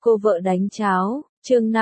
Cô vợ đánh cháo, chương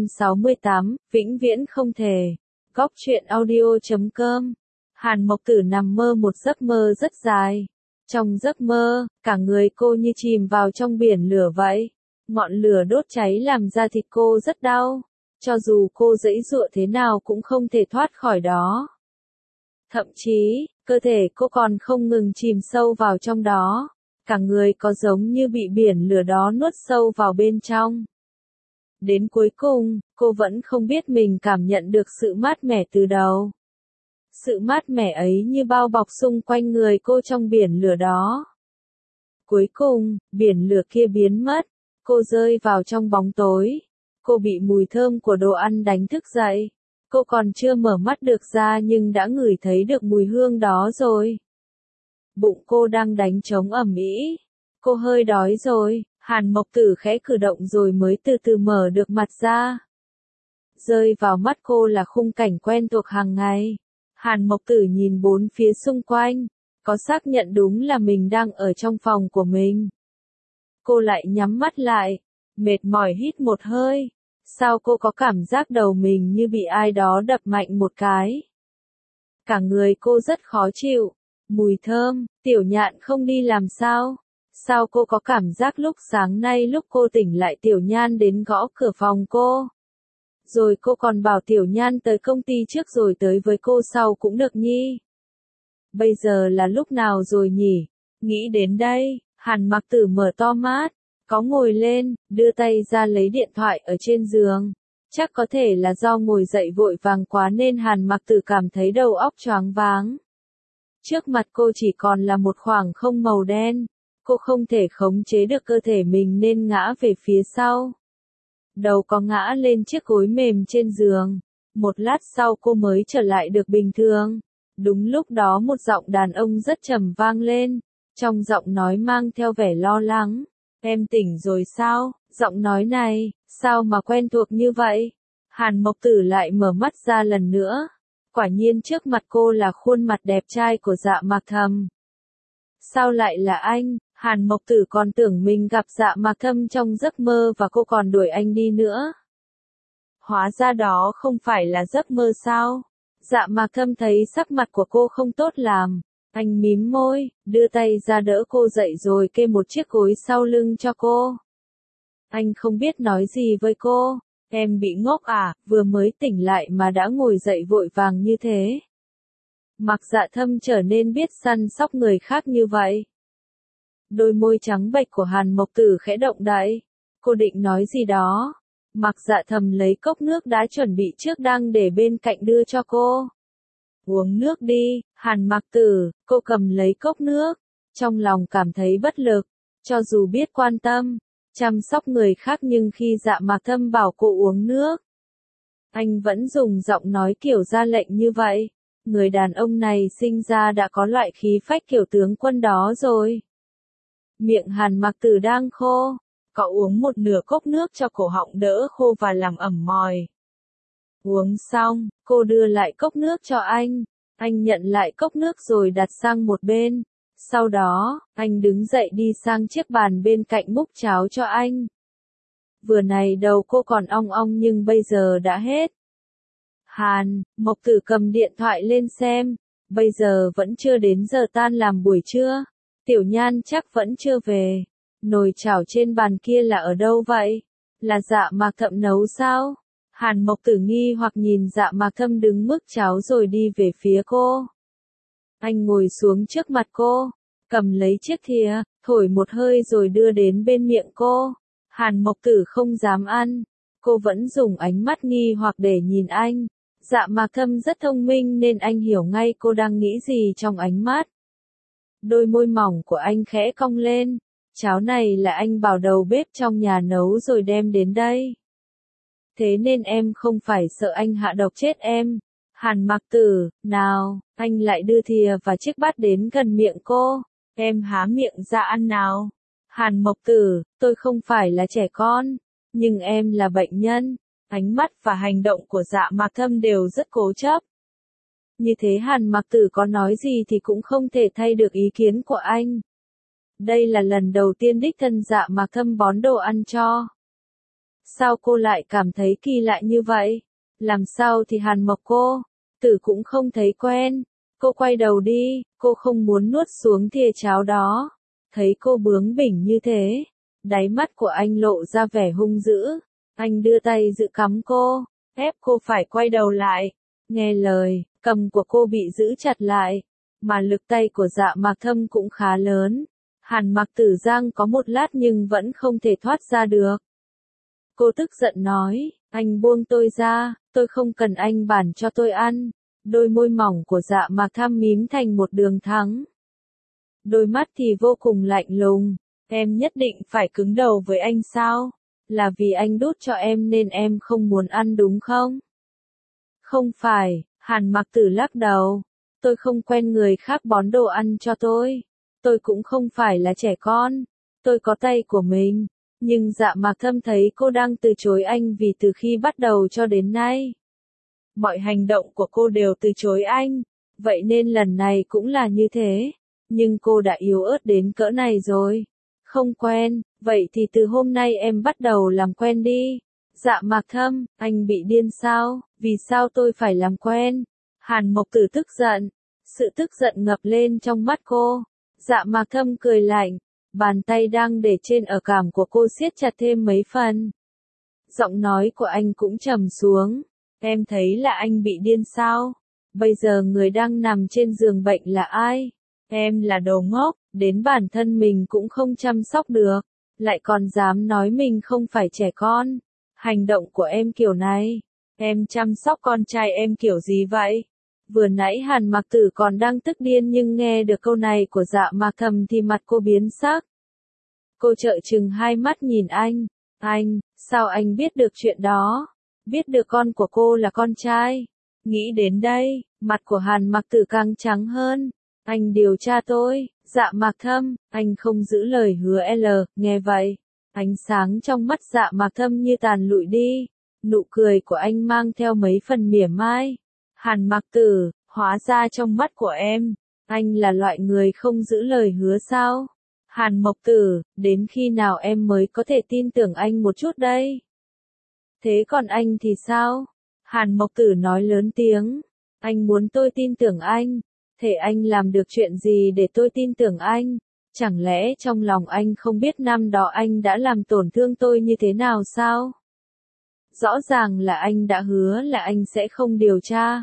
568, vĩnh viễn không thể. Góc truyện audio.com. Hàn Mộc Tử nằm mơ một giấc mơ rất dài. Trong giấc mơ, cả người cô như chìm vào trong biển lửa vậy. Ngọn lửa đốt cháy làm da thịt cô rất đau. Cho dù cô giãy giụa thế nào cũng không thể thoát khỏi đó. Thậm chí, cơ thể cô còn không ngừng chìm sâu vào trong đó. Cả người có giống như bị biển lửa đó nuốt sâu vào bên trong. Đến cuối cùng, cô vẫn không biết mình cảm nhận được sự mát mẻ từ đâu. Sự mát mẻ ấy như bao bọc xung quanh người cô trong biển lửa đó. Cuối cùng, biển lửa kia biến mất. Cô rơi vào trong bóng tối. Cô bị mùi thơm của đồ ăn đánh thức dậy. Cô còn chưa mở mắt được ra nhưng đã ngửi thấy được mùi hương đó rồi. Bụng cô đang đánh trống ầm ĩ. Cô hơi đói rồi, Hàn Mộc Tử khẽ cử động rồi mới từ từ mở được mặt ra. Rơi vào mắt cô là khung cảnh quen thuộc hàng ngày. Hàn Mộc Tử nhìn bốn phía xung quanh, có xác nhận đúng là mình đang ở trong phòng của mình. Cô lại nhắm mắt lại, mệt mỏi hít một hơi. Sao cô có cảm giác đầu mình như bị ai đó đập mạnh một cái? Cả người cô rất khó chịu. Mùi thơm, Tiểu Nhạn không đi làm sao? Sao cô có cảm giác lúc sáng nay lúc cô tỉnh lại Tiểu Nhan đến gõ cửa phòng cô? Rồi cô còn bảo Tiểu Nhan tới công ty trước rồi tới với cô sau cũng được nhi. Bây giờ là lúc nào rồi nhỉ? Nghĩ đến đây, Hàn Mặc Tử mở to mắt, có ngồi lên, đưa tay ra lấy điện thoại ở trên giường. Chắc có thể là do ngồi dậy vội vàng quá nên Hàn Mặc Tử cảm thấy đầu óc choáng váng. Trước mặt cô chỉ còn là một khoảng không màu đen. Cô không thể khống chế được cơ thể mình nên ngã về phía sau. Đầu có ngã lên chiếc gối mềm trên giường. Một lát sau cô mới trở lại được bình thường. Đúng lúc đó một giọng đàn ông rất trầm vang lên. Trong giọng nói mang theo vẻ lo lắng. Em tỉnh rồi sao? Giọng nói này, sao mà quen thuộc như vậy? Hàn Mộc Tử lại mở mắt ra lần nữa. Quả nhiên trước mặt cô là khuôn mặt đẹp trai của Dạ Mạc Thâm. Sao lại là anh? Hàn Mộc Tử còn tưởng mình gặp Dạ Mạc Thâm trong giấc mơ và cô còn đuổi anh đi nữa. Hóa ra đó không phải là giấc mơ sao? Dạ Mạc Thâm thấy sắc mặt của cô không tốt làm. Anh mím môi, đưa tay ra đỡ cô dậy rồi kê một chiếc gối sau lưng cho cô. Anh không biết nói gì với cô. Em bị ngốc à, vừa mới tỉnh lại mà đã ngồi dậy vội vàng như thế. Mạc Dạ Thâm trở nên biết săn sóc người khác như vậy. Đôi môi trắng bệch của Hàn Mộc Tử khẽ động đậy. Cô định nói gì đó. Mạc Dạ Thâm lấy cốc nước đã chuẩn bị trước đang để bên cạnh đưa cho cô. Uống nước đi, Hàn Mạc Tử, cô cầm lấy cốc nước. Trong lòng cảm thấy bất lực. Cho dù biết quan tâm, chăm sóc người khác nhưng khi Dạ Mạc Thâm bảo cô uống nước, anh vẫn dùng giọng nói kiểu ra lệnh như vậy. Người đàn ông này sinh ra đã có loại khí phách kiểu tướng quân đó rồi. Miệng Hàn Mạc Tử đang khô, cậu uống một nửa cốc nước cho cổ họng đỡ khô và làm ẩm mòi. Uống xong, cô đưa lại cốc nước cho anh. Anh nhận lại cốc nước rồi đặt sang một bên. Sau đó, anh đứng dậy đi sang chiếc bàn bên cạnh múc cháo cho anh. Vừa này đầu cô còn ong ong nhưng bây giờ đã hết. Hàn Mộc Tử cầm điện thoại lên xem. Bây giờ vẫn chưa đến giờ tan làm buổi trưa. Tiểu Nhan chắc vẫn chưa về. Nồi chảo trên bàn kia là ở đâu vậy? Là Dạ Mạc Thâm nấu sao? Hàn Mộc Tử nghi hoặc nhìn Dạ Mạc Thâm đứng múc cháo rồi đi về phía cô. Anh ngồi xuống trước mặt cô, cầm lấy chiếc thìa, thổi một hơi rồi đưa đến bên miệng cô. Hàn Mộc Tử không dám ăn. Cô vẫn dùng ánh mắt nghi hoặc để nhìn anh. Dạ Mạc Thâm rất thông minh nên anh hiểu ngay cô đang nghĩ gì trong ánh mắt. Đôi môi mỏng của anh khẽ cong lên. Cháo này là anh bảo đầu bếp trong nhà nấu rồi đem đến đây. Thế nên em không phải sợ anh hạ độc chết em. Hàn Mạc Tử, nào, anh lại đưa thìa và chiếc bát đến gần miệng cô. Em há miệng ra ăn nào. Hàn Mộc Tử, tôi không phải là trẻ con, nhưng em là bệnh nhân. Ánh mắt và hành động của Dạ Mạc Thâm đều rất cố chấp. Như thế Hàn Mạc Tử có nói gì thì cũng không thể thay được ý kiến của anh. Đây là lần đầu tiên đích thân Dạ Mạc Thâm bón đồ ăn cho. Sao cô lại cảm thấy kỳ lạ như vậy? Làm sao thì Hàn Mộc cô? Tử cũng không thấy quen. Cô quay đầu đi, cô không muốn nuốt xuống thìa cháo đó. Thấy cô bướng bỉnh như thế, đáy mắt của anh lộ ra vẻ hung dữ. Anh đưa tay giữ cằm cô, ép cô phải quay đầu lại. Nghe lời, cầm của cô bị giữ chặt lại, mà lực tay của Dạ Mạc Thâm cũng khá lớn. Hàn Mặc Tử giang có một lát nhưng vẫn không thể thoát ra được. Cô tức giận nói, anh buông tôi ra, tôi không cần anh bản cho tôi ăn. Đôi môi mỏng của Dạ Mạc Thâm mím thành một đường thẳng. Đôi mắt thì vô cùng lạnh lùng. Em nhất định phải cứng đầu với anh sao? Là vì anh đút cho em nên em không muốn ăn đúng không? Không phải, Hàn Mặc Tử lắc đầu. Tôi không quen người khác bón đồ ăn cho tôi. Tôi cũng không phải là trẻ con. Tôi có tay của mình. Nhưng Dạ Mạc Thâm thấy cô đang từ chối anh vì từ khi bắt đầu cho đến nay, mọi hành động của cô đều từ chối anh. Vậy nên lần này cũng là như thế. Nhưng cô đã yếu ớt đến cỡ này rồi. Không quen, vậy thì từ hôm nay em bắt đầu làm quen đi. Dạ Mạc Thâm, anh bị điên sao? Vì sao tôi phải làm quen? Hàn Mộc Tử tức giận. Sự tức giận ngập lên trong mắt cô. Dạ Mạc Thâm cười lạnh. Bàn tay đang để trên ở cằm của cô siết chặt thêm mấy phần. Giọng nói của anh cũng trầm xuống. Em thấy là anh bị điên sao? Bây giờ người đang nằm trên giường bệnh là ai? Em là đồ ngốc, đến bản thân mình cũng không chăm sóc được, lại còn dám nói mình không phải trẻ con. Hành động của em kiểu này, em chăm sóc con trai em kiểu gì vậy? Vừa nãy Hàn Mặc Tử còn đang tức điên nhưng nghe được câu này của Dạ Mạc Thâm thì mặt cô biến sắc. Cô trợn trừng hai mắt nhìn anh. Anh, sao anh biết được chuyện đó? Biết được con của cô là con trai. Nghĩ đến đây, mặt của Hàn Mặc Tử càng trắng hơn. Anh điều tra tôi, Dạ Mạc Thâm, anh không giữ lời hứa L, nghe vậy. Ánh sáng trong mắt Dạ Mạc Thâm như tàn lụi đi. Nụ cười của anh mang theo mấy phần mỉa mai. Hàn Mặc Tử, hóa ra trong mắt của em, anh là loại người không giữ lời hứa sao? Hàn Mộc Tử, đến khi nào em mới có thể tin tưởng anh một chút đây? Thế còn anh thì sao? Hàn Mộc Tử nói lớn tiếng. Anh muốn tôi tin tưởng anh. Thế anh làm được chuyện gì để tôi tin tưởng anh? Chẳng lẽ trong lòng anh không biết năm đó anh đã làm tổn thương tôi như thế nào sao? Rõ ràng là anh đã hứa là anh sẽ không điều tra.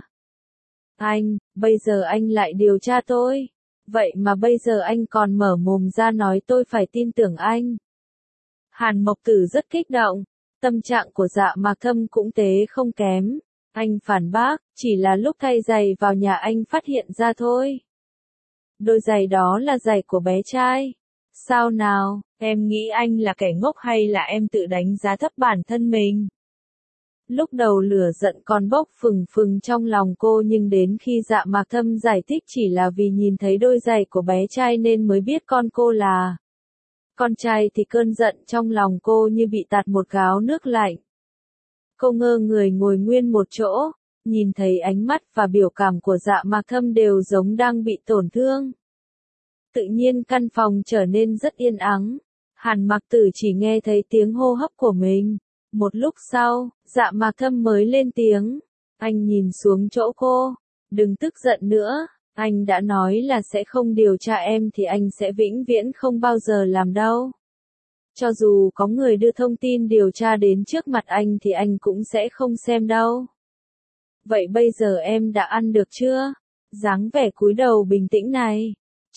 Anh, bây giờ anh lại điều tra tôi. Vậy mà bây giờ anh còn mở mồm ra nói tôi phải tin tưởng anh. Hàn Mộc Tử rất kích động. Tâm trạng của Dạ Mạc Thâm cũng tế không kém. Anh phản bác, chỉ là lúc thay giày vào nhà anh phát hiện ra thôi. Đôi giày đó là giày của bé trai. Sao nào, em nghĩ anh là kẻ ngốc hay là em tự đánh giá thấp bản thân mình? Lúc đầu lửa giận còn bốc phừng phừng trong lòng cô nhưng đến khi Dạ Mạc Thâm giải thích chỉ là vì nhìn thấy đôi giày của bé trai nên mới biết con cô là con trai thì cơn giận trong lòng cô như bị tạt một gáo nước lạnh. Cô ngơ người ngồi nguyên một chỗ, nhìn thấy ánh mắt và biểu cảm của Dạ Mạc Thâm đều giống đang bị tổn thương. Tự nhiên căn phòng trở nên rất yên ắng. Hàn Mặc Tử chỉ nghe thấy tiếng hô hấp của mình. Một lúc sau, Dạ Mạc Thâm mới lên tiếng. Anh nhìn xuống chỗ cô. Đừng tức giận nữa. Anh đã nói là sẽ không điều tra em thì anh sẽ vĩnh viễn không bao giờ làm đâu. Cho dù có người đưa thông tin điều tra đến trước mặt anh thì anh cũng sẽ không xem đâu. Vậy bây giờ em đã ăn được chưa? Dáng vẻ cúi đầu bình tĩnh này.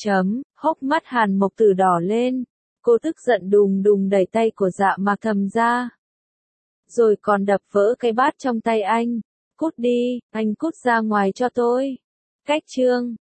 Hốc mắt Hàn Mộc Tử đỏ lên. Cô tức giận đùng đùng đẩy tay của Dạ Mạc Thâm ra. Rồi còn đập vỡ cái bát trong tay anh. Cút đi, anh cút ra ngoài cho tôi. Cách chương